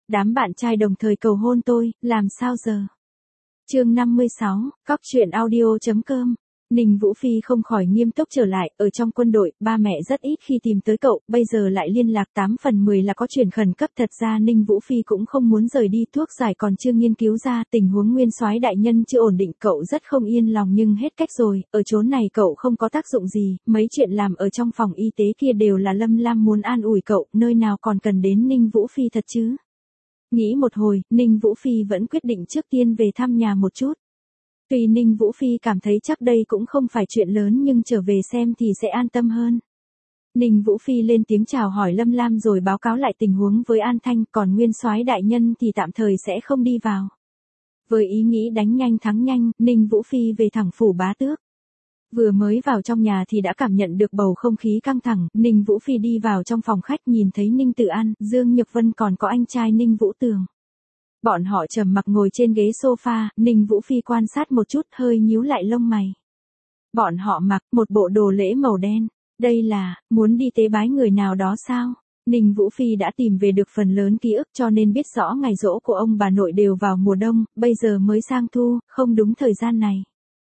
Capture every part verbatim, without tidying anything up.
Đám bạn trai đồng thời cầu hôn tôi, làm sao giờ? Chương năm mươi sáu, cóc truyện audio chấm com. Ninh Vũ Phi không khỏi nghiêm túc trở lại, ở trong quân đội, ba mẹ rất ít khi tìm tới cậu, bây giờ lại liên lạc tám phần mười là có chuyện khẩn cấp. Thật ra Ninh Vũ Phi cũng không muốn rời đi, thuốc giải còn chưa nghiên cứu ra, tình huống nguyên soái đại nhân chưa ổn định, cậu rất không yên lòng nhưng hết cách rồi, ở chốn này cậu không có tác dụng gì, mấy chuyện làm ở trong phòng y tế kia đều là Lâm Lam muốn an ủi cậu, nơi nào còn cần đến Ninh Vũ Phi thật chứ. Nghĩ một hồi, Ninh Vũ Phi vẫn quyết định trước tiên về thăm nhà một chút. Tuy Ninh Vũ Phi cảm thấy chắc đây cũng không phải chuyện lớn nhưng trở về xem thì sẽ an tâm hơn. Ninh Vũ Phi lên tiếng chào hỏi Lâm Lam rồi báo cáo lại tình huống với An Thanh, còn nguyên soái đại nhân thì tạm thời sẽ không đi vào. Với ý nghĩ đánh nhanh thắng nhanh, Ninh Vũ Phi về thẳng phủ Bá Tước. Vừa mới vào trong nhà thì đã cảm nhận được bầu không khí căng thẳng, Ninh Vũ Phi đi vào trong phòng khách nhìn thấy Ninh Tử An, Dương Nhược Vân còn có anh trai Ninh Vũ Tường. Bọn họ trầm mặc ngồi trên ghế sofa, Ninh Vũ Phi quan sát một chút hơi nhíu lại lông mày. Bọn họ mặc một bộ đồ lễ màu đen, đây là, muốn đi tế bái người nào đó sao? Ninh Vũ Phi đã tìm về được phần lớn ký ức cho nên biết rõ ngày giỗ của ông bà nội đều vào mùa đông, bây giờ mới sang thu, không đúng thời gian này.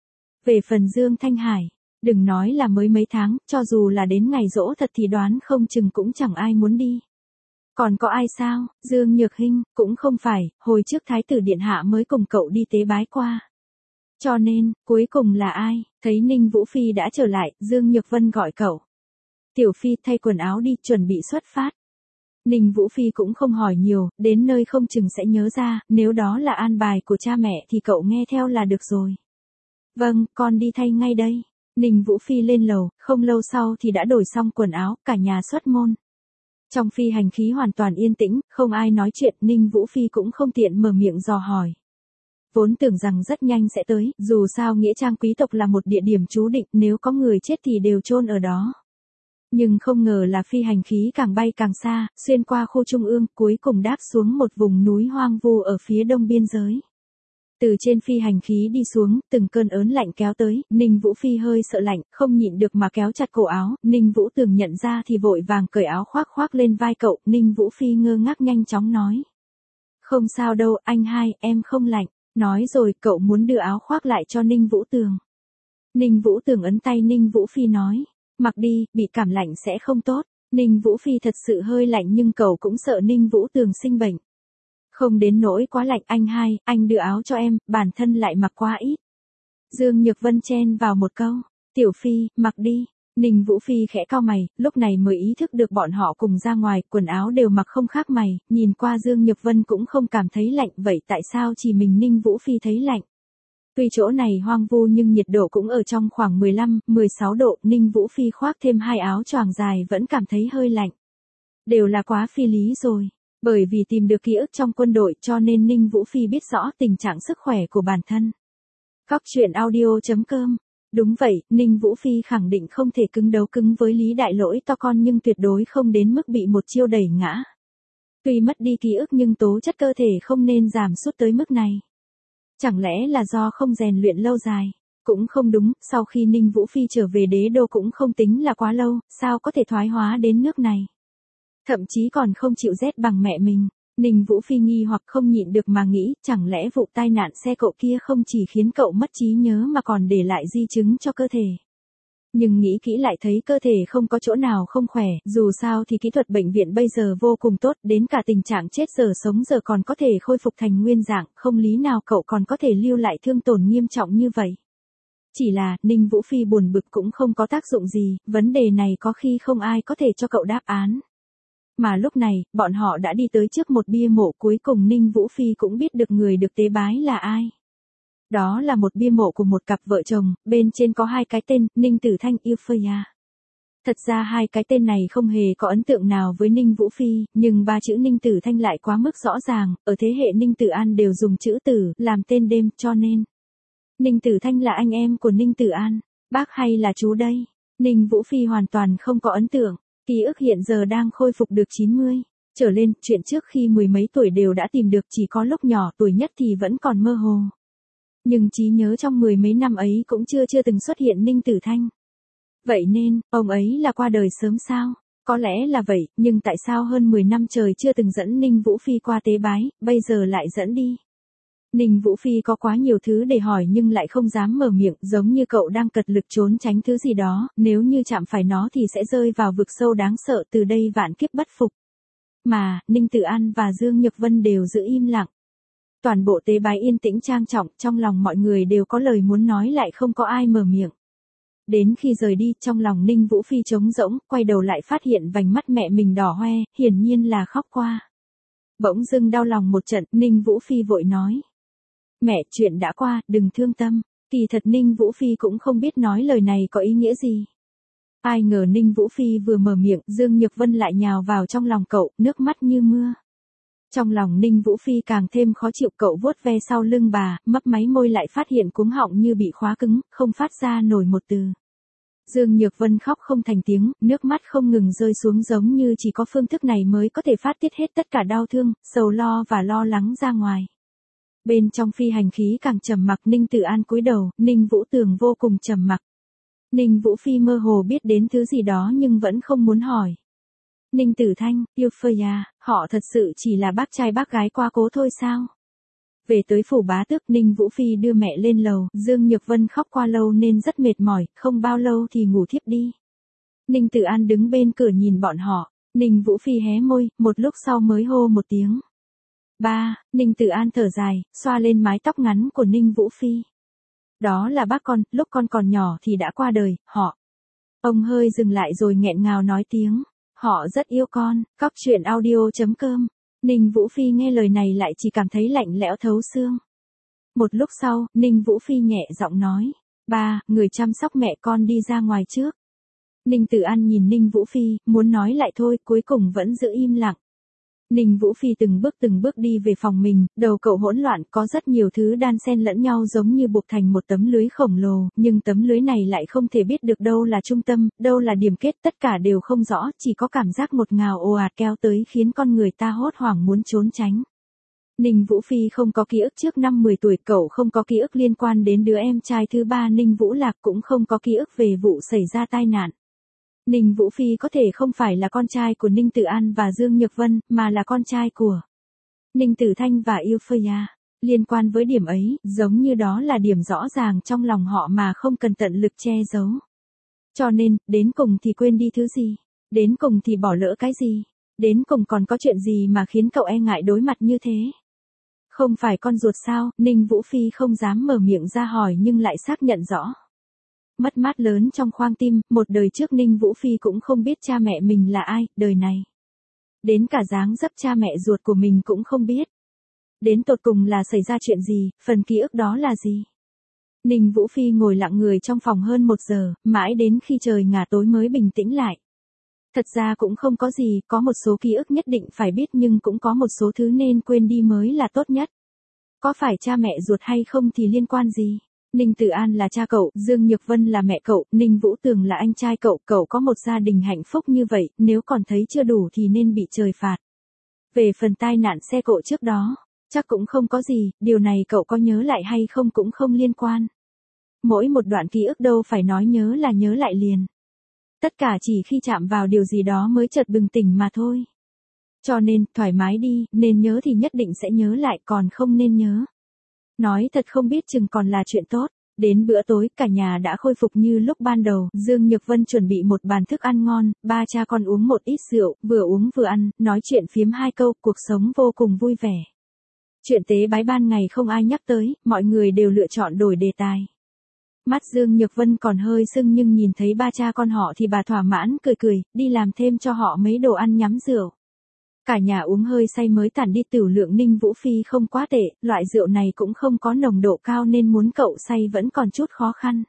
Về phần Dương Thanh Hải, đừng nói là mới mấy tháng, cho dù là đến ngày giỗ thật thì đoán không chừng cũng chẳng ai muốn đi. Còn có ai sao? Dương Nhược Hinh, cũng không phải, hồi trước Thái tử Điện Hạ mới cùng cậu đi tế bái qua. Cho nên, cuối cùng là ai? Thấy Ninh Vũ Phi đã trở lại, Dương Nhược Vân gọi cậu. Tiểu Phi thay quần áo đi, chuẩn bị xuất phát. Ninh Vũ Phi cũng không hỏi nhiều, đến nơi không chừng sẽ nhớ ra, nếu đó là an bài của cha mẹ thì cậu nghe theo là được rồi. Vâng, con đi thay ngay đây. Ninh Vũ Phi lên lầu, không lâu sau thì đã đổi xong quần áo, cả nhà xuất môn. Trong phi hành khí hoàn toàn yên tĩnh, không ai nói chuyện, Ninh Vũ Phi cũng không tiện mở miệng dò hỏi. Vốn tưởng rằng rất nhanh sẽ tới, dù sao nghĩa trang quý tộc là một địa điểm trú định, nếu có người chết thì đều chôn ở đó. Nhưng không ngờ là phi hành khí càng bay càng xa, xuyên qua khu trung ương, cuối cùng đáp xuống một vùng núi hoang vu ở phía đông biên giới. Từ trên phi hành khí đi xuống, từng cơn ớn lạnh kéo tới, Ninh Vũ Phi hơi sợ lạnh, không nhịn được mà kéo chặt cổ áo, Ninh Vũ Tường nhận ra thì vội vàng cởi áo khoác khoác lên vai cậu, Ninh Vũ Phi ngơ ngác nhanh chóng nói. Không sao đâu, anh hai, em không lạnh, nói rồi cậu muốn đưa áo khoác lại cho Ninh Vũ Tường. Ninh Vũ Tường ấn tay Ninh Vũ Phi nói, mặc đi, bị cảm lạnh sẽ không tốt, Ninh Vũ Phi thật sự hơi lạnh nhưng cậu cũng sợ Ninh Vũ Tường sinh bệnh. Không đến nỗi quá lạnh anh hai, anh đưa áo cho em, bản thân lại mặc quá ít. Dương Nhược Vân chen vào một câu, Tiểu Phi, mặc đi. Ninh Vũ Phi khẽ cau mày, lúc này mới ý thức được bọn họ cùng ra ngoài, quần áo đều mặc không khác mày, nhìn qua Dương Nhược Vân cũng không cảm thấy lạnh, vậy tại sao chỉ mình Ninh Vũ Phi thấy lạnh? Tuy chỗ này hoang vu nhưng nhiệt độ cũng ở trong khoảng mười lăm, mười sáu độ, Ninh Vũ Phi khoác thêm hai áo choàng dài vẫn cảm thấy hơi lạnh. Đều là quá phi lý rồi. Bởi vì tìm được ký ức trong quân đội cho nên Ninh Vũ Phi biết rõ tình trạng sức khỏe của bản thân. Cóc truyện audio chấm com. Đúng vậy, Ninh Vũ Phi khẳng định không thể cứng đấu cứng với Lý Đại Lỗi to con nhưng tuyệt đối không đến mức bị một chiêu đẩy ngã. Tuy mất đi ký ức nhưng tố chất cơ thể không nên giảm sút tới mức này. Chẳng lẽ là do không rèn luyện lâu dài? Cũng không đúng, sau khi Ninh Vũ Phi trở về đế đô cũng không tính là quá lâu, sao có thể thoái hóa đến nước này? Thậm chí còn không chịu rét bằng mẹ mình. Ninh Vũ Phi nghi hoặc không nhịn được mà nghĩ, chẳng lẽ vụ tai nạn xe cộ kia không chỉ khiến cậu mất trí nhớ mà còn để lại di chứng cho cơ thể. Nhưng nghĩ kỹ lại thấy cơ thể không có chỗ nào không khỏe, dù sao thì kỹ thuật bệnh viện bây giờ vô cùng tốt, đến cả tình trạng chết giờ sống giờ còn có thể khôi phục thành nguyên dạng, không lý nào cậu còn có thể lưu lại thương tổn nghiêm trọng như vậy. Chỉ là, Ninh Vũ Phi buồn bực cũng không có tác dụng gì, vấn đề này có khi không ai có thể cho cậu đáp án. Mà lúc này, bọn họ đã đi tới trước một bia mộ, cuối cùng Ninh Vũ Phi cũng biết được người được tế bái là ai. Đó là một bia mộ của một cặp vợ chồng, bên trên có hai cái tên, Ninh Tử Thanh Euphia. Thật ra hai cái tên này không hề có ấn tượng nào với Ninh Vũ Phi, nhưng ba chữ Ninh Tử Thanh lại quá mức rõ ràng, ở thế hệ Ninh Tử An đều dùng chữ tử, làm tên đêm, cho nên. Ninh Tử Thanh là anh em của Ninh Tử An, bác hay là chú đây? Ninh Vũ Phi hoàn toàn không có ấn tượng. Ký ức hiện giờ đang khôi phục được chín mươi trở lên, chuyện trước khi mười mấy tuổi đều đã tìm được, chỉ có lúc nhỏ tuổi nhất thì vẫn còn mơ hồ. Nhưng trí nhớ trong mười mấy năm ấy cũng chưa chưa từng xuất hiện Ninh Tử Thanh. Vậy nên, ông ấy là qua đời sớm sao? Có lẽ là vậy, nhưng tại sao hơn mười năm trời chưa từng dẫn Ninh Vũ Phi qua tế bái, bây giờ lại dẫn đi? Ninh Vũ Phi có quá nhiều thứ để hỏi nhưng lại không dám mở miệng, giống như cậu đang cật lực trốn tránh thứ gì đó, nếu như chạm phải nó thì sẽ rơi vào vực sâu đáng sợ, từ đây vạn kiếp bất phục. Mà, Ninh Tử An và Dương Nhược Vân đều giữ im lặng. Toàn bộ tế bái yên tĩnh trang trọng, trong lòng mọi người đều có lời muốn nói lại không có ai mở miệng. Đến khi rời đi, trong lòng Ninh Vũ Phi trống rỗng, quay đầu lại phát hiện vành mắt mẹ mình đỏ hoe, hiển nhiên là khóc qua. Bỗng dưng đau lòng một trận, Ninh Vũ Phi vội nói. Mẹ, chuyện đã qua, đừng thương tâm. Kỳ thật Ninh Vũ Phi cũng không biết nói lời này có ý nghĩa gì. Ai ngờ Ninh Vũ Phi vừa mở miệng, Dương Nhược Vân lại nhào vào trong lòng cậu, nước mắt như mưa. Trong lòng Ninh Vũ Phi càng thêm khó chịu, cậu vuốt ve sau lưng bà, mấp máy môi lại phát hiện cuống họng như bị khóa cứng, không phát ra nổi một từ. Dương Nhược Vân khóc không thành tiếng, nước mắt không ngừng rơi xuống, giống như chỉ có phương thức này mới có thể phát tiết hết tất cả đau thương, sầu lo và lo lắng ra ngoài. Bên trong phi hành khí càng trầm mặc, Ninh Tử An cúi đầu, Ninh Vũ Tường vô cùng trầm mặc. Ninh Vũ Phi mơ hồ biết đến thứ gì đó nhưng vẫn không muốn hỏi. Ninh Tử Thanh, yêu Phơi à, họ thật sự chỉ là bác trai bác gái qua cố thôi sao? Về tới phủ bá tước, Ninh Vũ Phi đưa mẹ lên lầu, Dương Nhược Vân khóc qua lâu nên rất mệt mỏi, không bao lâu thì ngủ thiếp đi. Ninh Tử An đứng bên cửa nhìn bọn họ, Ninh Vũ Phi hé môi, một lúc sau mới hô một tiếng. Ba, Ninh Tử An thở dài, xoa lên mái tóc ngắn của Ninh Vũ Phi. Đó là bác con, lúc con còn nhỏ thì đã qua đời, họ. Ông hơi dừng lại rồi nghẹn ngào nói tiếng. Họ rất yêu con, cóc truyện audio chấm com. Ninh Vũ Phi nghe lời này lại chỉ cảm thấy lạnh lẽo thấu xương. Một lúc sau, Ninh Vũ Phi nhẹ giọng nói. Ba, người chăm sóc mẹ con đi ra ngoài trước. Ninh Tử An nhìn Ninh Vũ Phi, muốn nói lại thôi, cuối cùng vẫn giữ im lặng. Ninh Vũ Phi từng bước từng bước đi về phòng mình, đầu cậu hỗn loạn, có rất nhiều thứ đan xen lẫn nhau giống như buộc thành một tấm lưới khổng lồ, nhưng tấm lưới này lại không thể biết được đâu là trung tâm, đâu là điểm kết, tất cả đều không rõ, chỉ có cảm giác một ngào ồ ạt kéo tới khiến con người ta hốt hoảng muốn trốn tránh. Ninh Vũ Phi không có ký ức trước năm mười tuổi, cậu không có ký ức liên quan đến đứa em trai thứ ba Ninh Vũ Lạc, cũng không có ký ức về vụ xảy ra tai nạn. Ninh Vũ Phi có thể không phải là con trai của Ninh Tử An và Dương Nhược Vân, mà là con trai của Ninh Tử Thanh và Yêu Phơi à. Liên quan với điểm ấy, giống như đó là điểm rõ ràng trong lòng họ mà không cần tận lực che giấu. Cho nên, đến cùng thì quên đi thứ gì? Đến cùng thì bỏ lỡ cái gì? Đến cùng còn có chuyện gì mà khiến cậu e ngại đối mặt như thế? Không phải con ruột sao? Ninh Vũ Phi không dám mở miệng ra hỏi nhưng lại xác nhận rõ. Mất mát lớn trong khoang tim, một đời trước Ninh Vũ Phi cũng không biết cha mẹ mình là ai, đời này. Đến cả dáng dấp cha mẹ ruột của mình cũng không biết. Đến tột cùng là xảy ra chuyện gì, phần ký ức đó là gì? Ninh Vũ Phi ngồi lặng người trong phòng hơn một giờ, mãi đến khi trời ngả tối mới bình tĩnh lại. Thật ra cũng không có gì, có một số ký ức nhất định phải biết nhưng cũng có một số thứ nên quên đi mới là tốt nhất. Có phải cha mẹ ruột hay không thì liên quan gì? Ninh Tử An là cha cậu, Dương Nhược Vân là mẹ cậu, Ninh Vũ Tường là anh trai cậu, cậu có một gia đình hạnh phúc như vậy, nếu còn thấy chưa đủ thì nên bị trời phạt. Về phần tai nạn xe cộ trước đó, chắc cũng không có gì, điều này cậu có nhớ lại hay không cũng không liên quan. Mỗi một đoạn ký ức đâu phải nói nhớ là nhớ lại liền. Tất cả chỉ khi chạm vào điều gì đó mới chợt bừng tỉnh mà thôi. Cho nên, thoải mái đi, nên nhớ thì nhất định sẽ nhớ lại, còn không nên nhớ. Nói thật không biết chừng còn là chuyện tốt. Đến bữa tối, cả nhà đã khôi phục như lúc ban đầu, Dương Nhược Vân chuẩn bị một bàn thức ăn ngon, ba cha con uống một ít rượu, vừa uống vừa ăn, nói chuyện phiếm hai câu, cuộc sống vô cùng vui vẻ. Chuyện tế bái ban ngày không ai nhắc tới, mọi người đều lựa chọn đổi đề tài. Mắt Dương Nhược Vân còn hơi sưng nhưng nhìn thấy ba cha con họ thì bà thỏa mãn cười cười, đi làm thêm cho họ mấy đồ ăn nhắm rượu. Cả nhà uống hơi say mới tản đi, tửu lượng Ninh Vũ Phi không quá tệ, loại rượu này cũng không có nồng độ cao nên muốn cậu say vẫn còn chút khó khăn.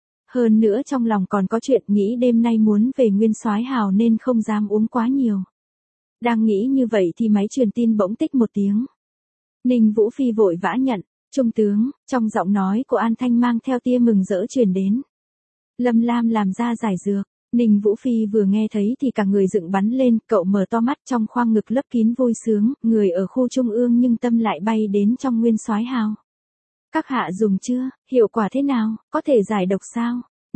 Hơn nữa trong lòng còn có chuyện nghĩ đêm nay muốn về Nguyên Soái Hào nên không dám uống quá nhiều. Đang nghĩ như vậy thì máy truyền tin bỗng tích một tiếng. Ninh Vũ Phi vội vã nhận, trung tướng, trong giọng nói của An Thanh mang theo tia mừng rỡ truyền đến. Lâm Lam làm ra giải dược. Ninh Vũ Phi vừa nghe thấy thì cả người dựng bắn lên, cậu mở to mắt trong khoang ngực lấp kín vui sướng, người ở khu trung ương nhưng tâm lại bay đến trong Nguyên Soái Hào. Các hạ dùng chưa, hiệu quả thế nào, có thể giải độc sao?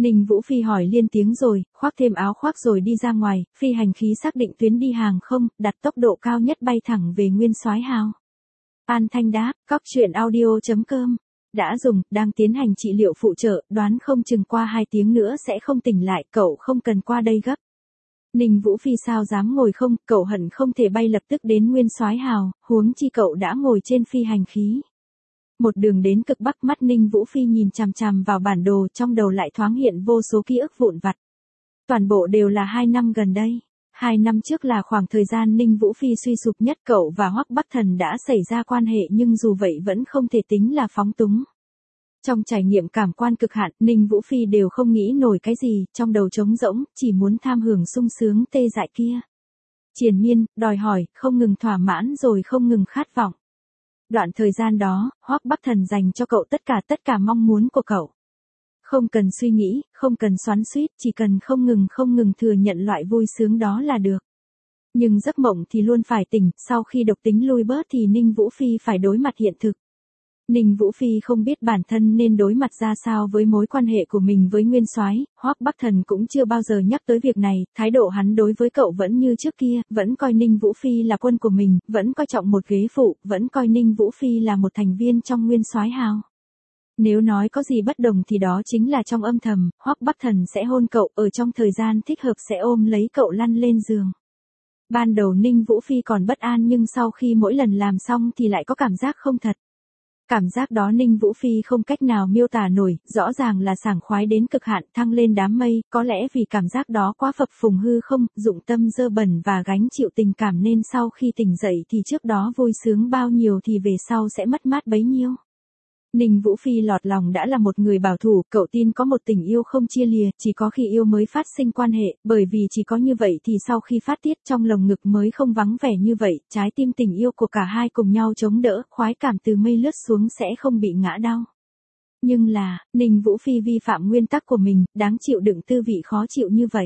Ninh Vũ Phi hỏi liên tiếng rồi, khoác thêm áo khoác rồi đi ra ngoài, phi hành khí xác định tuyến đi hàng không, đặt tốc độ cao nhất bay thẳng về Nguyên Soái Hào. An Thanh đáp, cóc truyện audio.com. Đã dùng, đang tiến hành trị liệu phụ trợ, đoán không chừng qua hai tiếng nữa sẽ không tỉnh lại, cậu không cần qua đây gấp. Ninh Vũ Phi sao dám ngồi không, cậu hận không thể bay lập tức đến Nguyên Soái Hào, huống chi cậu đã ngồi trên phi hành khí. Một đường đến cực bắc, mắt Ninh Vũ Phi nhìn chằm chằm vào bản đồ, trong đầu lại thoáng hiện vô số ký ức vụn vặt. Toàn bộ đều là hai năm gần đây. Hai năm trước là khoảng thời gian Ninh Vũ Phi suy sụp nhất, cậu và Hoắc Bắc Thần đã xảy ra quan hệ nhưng dù vậy vẫn không thể tính là phóng túng. Trong trải nghiệm cảm quan cực hạn, Ninh Vũ Phi đều không nghĩ nổi cái gì, trong đầu trống rỗng, chỉ muốn tham hưởng sung sướng tê dại kia. Triền miên, đòi hỏi, không ngừng thỏa mãn rồi không ngừng khát vọng. Đoạn thời gian đó, Hoắc Bắc Thần dành cho cậu tất cả tất cả mong muốn của cậu. Không cần suy nghĩ, không cần xoắn xuýt, chỉ cần không ngừng không ngừng thừa nhận loại vui sướng đó là được. Nhưng giấc mộng thì luôn phải tỉnh, sau khi độc tính lui bớt thì Ninh Vũ Phi phải đối mặt hiện thực. Ninh Vũ Phi không biết bản thân nên đối mặt ra sao với mối quan hệ của mình với Nguyên Soái, Hoắc Bắc Thần cũng chưa bao giờ nhắc tới việc này, thái độ hắn đối với cậu vẫn như trước kia, vẫn coi Ninh Vũ Phi là quân của mình, vẫn coi trọng một ghế phụ, vẫn coi Ninh Vũ Phi là một thành viên trong Nguyên Soái Hào. Nếu nói có gì bất đồng thì đó chính là trong âm thầm, Hoắc Bắc Thần sẽ hôn cậu, ở trong thời gian thích hợp sẽ ôm lấy cậu lăn lên giường. Ban đầu Ninh Vũ Phi còn bất an nhưng sau khi mỗi lần làm xong thì lại có cảm giác không thật. Cảm giác đó Ninh Vũ Phi không cách nào miêu tả nổi, rõ ràng là sảng khoái đến cực hạn, thăng lên đám mây, có lẽ vì cảm giác đó quá phập phùng hư không, dụng tâm dơ bẩn và gánh chịu tình cảm nên sau khi tỉnh dậy thì trước đó vui sướng bao nhiêu thì về sau sẽ mất mát bấy nhiêu. Ninh Vũ Phi lọt lòng đã là một người bảo thủ, cậu tin có một tình yêu không chia lìa, chỉ có khi yêu mới phát sinh quan hệ, bởi vì chỉ có như vậy thì sau khi phát tiết trong lồng ngực mới không vắng vẻ như vậy, trái tim tình yêu của cả hai cùng nhau chống đỡ, khoái cảm từ mây lướt xuống sẽ không bị ngã đau. Nhưng là, Ninh Vũ Phi vi phạm nguyên tắc của mình, đáng chịu đựng tư vị khó chịu như vậy.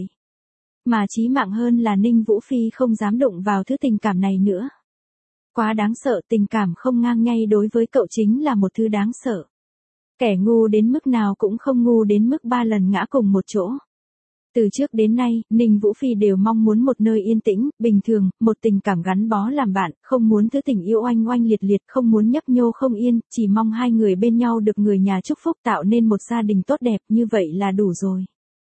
Mà chí mạng hơn là Ninh Vũ Phi không dám đụng vào thứ tình cảm này nữa. Quá đáng sợ, tình cảm không ngang nhay đối với cậu chính là một thứ đáng sợ. Kẻ ngu đến mức nào cũng không ngu đến mức ba lần ngã cùng một chỗ. Từ trước đến nay, Ninh Vũ Phi đều mong muốn một nơi yên tĩnh, bình thường, một tình cảm gắn bó làm bạn, không muốn thứ tình yêu oanh oanh liệt liệt, không muốn nhấp nhô không yên, chỉ mong hai người bên nhau được người nhà chúc phúc tạo nên một gia đình tốt đẹp, như vậy là đủ rồi.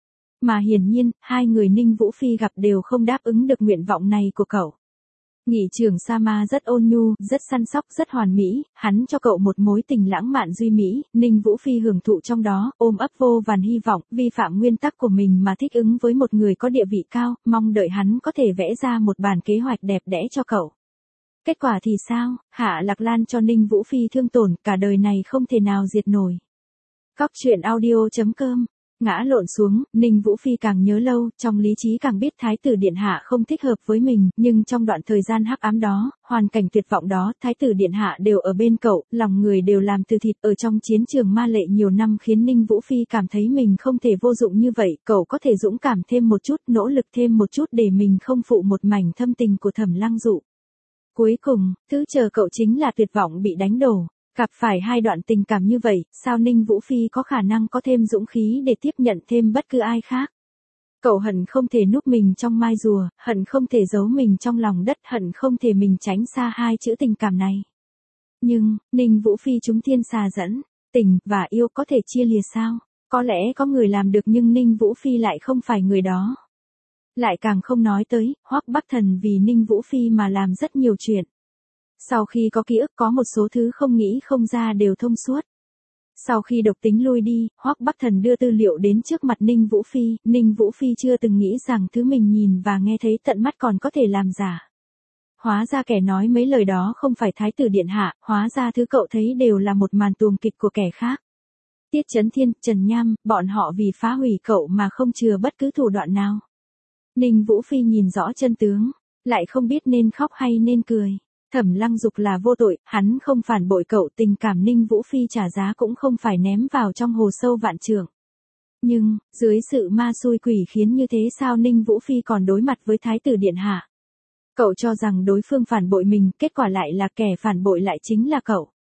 Mà hiển nhiên, hai người Ninh Vũ Phi gặp đều không đáp ứng được nguyện vọng này của cậu. Nghị trưởng Sama rất ôn nhu, rất săn sóc, rất hoàn mỹ, hắn cho cậu một mối tình lãng mạn duy mỹ, Ninh Vũ Phi hưởng thụ trong đó, ôm ấp vô vàn hy vọng, vi phạm nguyên tắc của mình mà thích ứng với một người có địa vị cao, mong đợi hắn có thể vẽ ra một bản kế hoạch đẹp đẽ cho cậu. Kết quả thì sao? Hạ Lạc Lan cho Ninh Vũ Phi thương tổn, cả đời này không thể nào diệt nổi. Cóc truyện audio.com. Ngã lộn xuống, Ninh Vũ Phi càng nhớ lâu, trong lý trí càng biết Thái tử Điện Hạ không thích hợp với mình, nhưng trong đoạn thời gian hắc ám đó, hoàn cảnh tuyệt vọng đó, Thái tử Điện Hạ đều ở bên cậu, lòng người đều làm từ thịt, ở trong chiến trường ma lệ nhiều năm khiến Ninh Vũ Phi cảm thấy mình không thể vô dụng như vậy, cậu có thể dũng cảm thêm một chút, nỗ lực thêm một chút để mình không phụ một mảnh thâm tình của Thẩm Lăng Dụ. Cuối cùng, thứ chờ cậu chính là tuyệt vọng bị đánh đổ. Gặp phải hai đoạn tình cảm như vậy, sao Ninh Vũ Phi có khả năng có thêm dũng khí để tiếp nhận thêm bất cứ ai khác? Cậu hận không thể núp mình trong mai rùa, hận không thể giấu mình trong lòng đất, hận không thể mình tránh xa hai chữ tình cảm này. Nhưng, Ninh Vũ Phi chúng thiên xà dẫn, tình và yêu có thể chia lìa sao? Có lẽ có người làm được nhưng Ninh Vũ Phi lại không phải người đó. Lại càng không nói tới, Hoắc Bắc Thần vì Ninh Vũ Phi mà làm rất nhiều chuyện. Sau khi có ký ức có một số thứ không nghĩ không ra đều thông suốt. Sau khi độc tính lui đi, Hoắc Bắc Thần đưa tư liệu đến trước mặt Ninh Vũ Phi, Ninh Vũ Phi chưa từng nghĩ rằng thứ mình nhìn và nghe thấy tận mắt còn có thể làm giả. Hóa ra kẻ nói mấy lời đó không phải Thái tử Điện Hạ, hóa ra thứ cậu thấy đều là một màn tuồng kịch của kẻ khác. Tiết Chấn Thiên, Trần Nham, bọn họ vì phá hủy cậu mà không chừa bất cứ thủ đoạn nào. Ninh Vũ Phi nhìn rõ chân tướng, lại không biết nên khóc hay nên cười. Thẩm Lăng Dục là vô tội, hắn không phản bội cậu, tình cảm Ninh Vũ Phi trả giá cũng không phải ném vào trong hồ sâu vạn trượng. Nhưng, dưới sự ma xui quỷ khiến như thế sao Ninh Vũ Phi còn đối mặt với Thái tử Điện Hạ? Cậu cho rằng đối phương phản bội mình, kết quả lại là kẻ phản bội lại chính là cậu.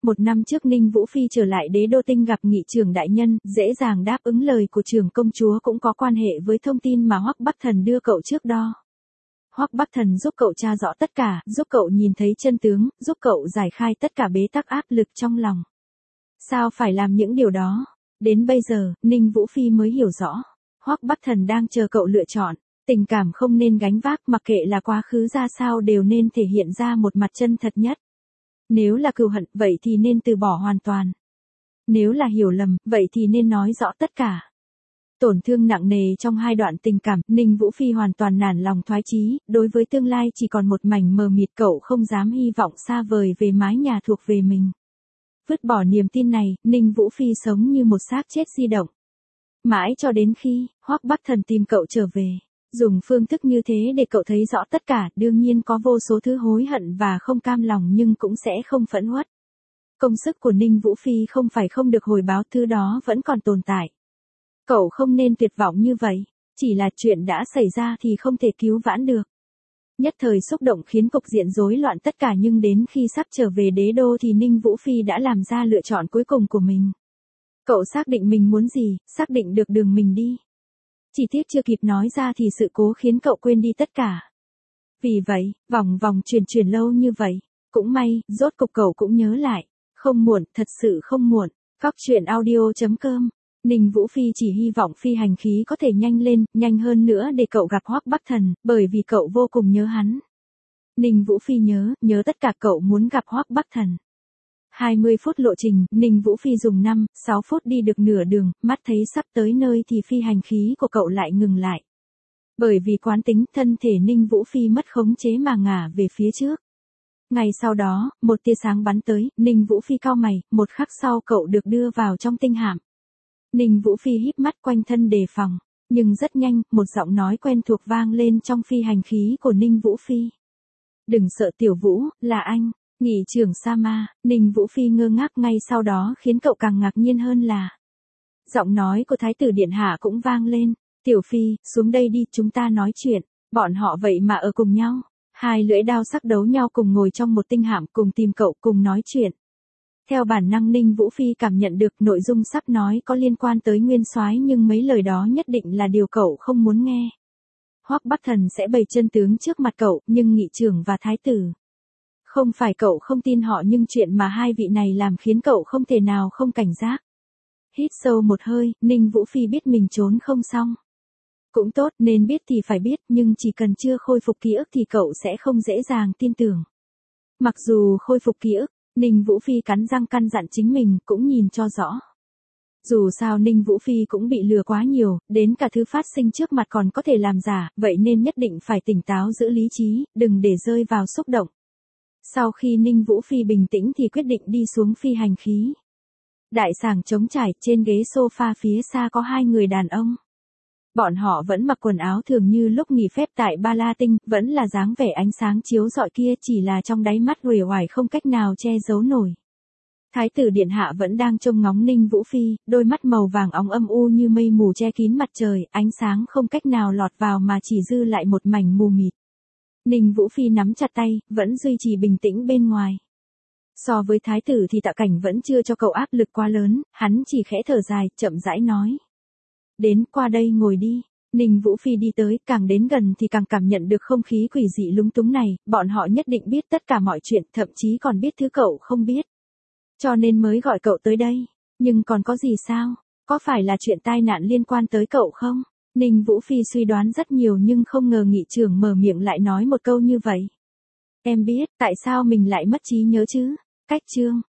Một năm trước Ninh Vũ Phi trở lại đế đô tinh gặp nghị trưởng đại nhân, dễ dàng đáp ứng lời của trưởng công chúa cũng có quan hệ với thông tin mà Hoắc Bắc Thần đưa cậu trước đó. Hoắc Bắc Thần giúp cậu tra rõ tất cả, giúp cậu nhìn thấy chân tướng, giúp cậu giải khai tất cả bế tắc áp lực trong lòng. Sao phải làm những điều đó? Đến bây giờ, Ninh Vũ Phi mới hiểu rõ. Hoắc Bắc Thần đang chờ cậu lựa chọn. Tình cảm không nên gánh vác, mặc kệ là quá khứ ra sao đều nên thể hiện ra một mặt chân thật nhất. Nếu là cừu hận, vậy thì nên từ bỏ hoàn toàn. Nếu là hiểu lầm, vậy thì nên nói rõ tất cả. Tổn thương nặng nề trong hai đoạn tình cảm, Ninh Vũ Phi hoàn toàn nản lòng thoái chí, đối với tương lai chỉ còn một mảnh mờ mịt, cậu không dám hy vọng xa vời về mái nhà thuộc về mình. Vứt bỏ niềm tin này, Ninh Vũ Phi sống như một xác chết di động. Mãi cho đến khi, Hoắc Bắc Thần tìm cậu trở về. Dùng phương thức như thế để cậu thấy rõ tất cả, đương nhiên có vô số thứ hối hận và không cam lòng nhưng cũng sẽ không phẫn uất. Công sức của Ninh Vũ Phi không phải không được hồi báo, thứ đó vẫn còn tồn tại. Cậu không nên tuyệt vọng như vậy, chỉ là chuyện đã xảy ra thì không thể cứu vãn được. Nhất thời xúc động khiến cục diện rối loạn tất cả, nhưng đến khi sắp trở về đế đô thì Ninh Vũ Phi đã làm ra lựa chọn cuối cùng của mình. Cậu xác định mình muốn gì, xác định được đường mình đi. Chỉ tiếc chưa kịp nói ra thì sự cố khiến cậu quên đi tất cả. Vì vậy, vòng vòng chuyển chuyển lâu như vậy, cũng may, rốt cục cậu cũng nhớ lại. Không muộn, thật sự không muộn. Cóc truyện audio chấm com. Ninh Vũ Phi chỉ hy vọng phi hành khí có thể nhanh lên, nhanh hơn nữa để cậu gặp Hoắc Bắc Thần, bởi vì cậu vô cùng nhớ hắn. Ninh Vũ Phi nhớ, nhớ tất cả, cậu muốn gặp Hoắc Bắc Thần. hai mươi phút lộ trình, Ninh Vũ Phi dùng năm, sáu phút đi được nửa đường, mắt thấy sắp tới nơi thì phi hành khí của cậu lại ngừng lại. Bởi vì quán tính, thân thể Ninh Vũ Phi mất khống chế mà ngả về phía trước. Ngay sau đó, một tia sáng bắn tới, Ninh Vũ Phi cau mày, một khắc sau cậu được đưa vào trong tinh hạm. Ninh Vũ Phi híp mắt quanh thân đề phòng, nhưng rất nhanh, một giọng nói quen thuộc vang lên trong phi hành khí của Ninh Vũ Phi. Đừng sợ Tiểu Vũ, là anh. Nghị trưởng Sa Ma. Ninh Vũ Phi ngơ ngác, ngay sau đó khiến cậu càng ngạc nhiên hơn là giọng nói của Thái tử Điện Hạ cũng vang lên. Tiểu Phi, xuống đây đi, chúng ta nói chuyện. Bọn họ vậy mà ở cùng nhau. Hai lưỡi đao sắc đấu nhau, cùng ngồi trong một tinh hạm, cùng tìm cậu, cùng nói chuyện. Theo bản năng Ninh Vũ Phi cảm nhận được nội dung sắp nói có liên quan tới Nguyên Soái, nhưng mấy lời đó nhất định là điều cậu không muốn nghe. Hoắc Bắc Thần sẽ bày chân tướng trước mặt cậu, nhưng nghị trưởng và thái tử. Không phải cậu không tin họ, nhưng chuyện mà hai vị này làm khiến cậu không thể nào không cảnh giác. Hít sâu một hơi, Ninh Vũ Phi biết mình trốn không xong. Cũng tốt, nên biết thì phải biết, nhưng chỉ cần chưa khôi phục ký ức thì cậu sẽ không dễ dàng tin tưởng. Mặc dù khôi phục ký ức, Ninh Vũ Phi cắn răng căn dặn chính mình, cũng nhìn cho rõ. Dù sao Ninh Vũ Phi cũng bị lừa quá nhiều, đến cả thứ phát sinh trước mặt còn có thể làm giả, vậy nên nhất định phải tỉnh táo giữ lý trí, đừng để rơi vào xúc động. Sau khi Ninh Vũ Phi bình tĩnh thì quyết định đi xuống phi hành khí. Đại sảnh trống trải, trên ghế sofa phía xa có hai người đàn ông. Bọn họ vẫn mặc quần áo thường như lúc nghỉ phép tại Ba La Tinh, vẫn là dáng vẻ ánh sáng chiếu rọi kia, chỉ là trong đáy mắt uể oải không cách nào che giấu nổi. Thái tử Điện Hạ vẫn đang trông ngóng Ninh Vũ Phi, đôi mắt màu vàng óng âm u như mây mù che kín mặt trời, ánh sáng không cách nào lọt vào mà chỉ dư lại một mảnh mù mịt. Ninh Vũ Phi nắm chặt tay, vẫn duy trì bình tĩnh bên ngoài. So với thái tử thì Tạ Cảnh vẫn chưa cho cậu áp lực quá lớn, hắn chỉ khẽ thở dài, chậm rãi nói. Đến, qua đây ngồi đi. Ninh Vũ Phi đi tới, càng đến gần thì càng cảm nhận được không khí quỷ dị lúng túng này, bọn họ nhất định biết tất cả mọi chuyện, thậm chí còn biết thứ cậu không biết. Cho nên mới gọi cậu tới đây. Nhưng còn có gì sao? Có phải là chuyện tai nạn liên quan tới cậu không? Ninh Vũ Phi suy đoán rất nhiều nhưng không ngờ nghị trưởng mở miệng lại nói một câu như vậy. Em biết, tại sao mình lại mất trí nhớ chứ? Cách chương.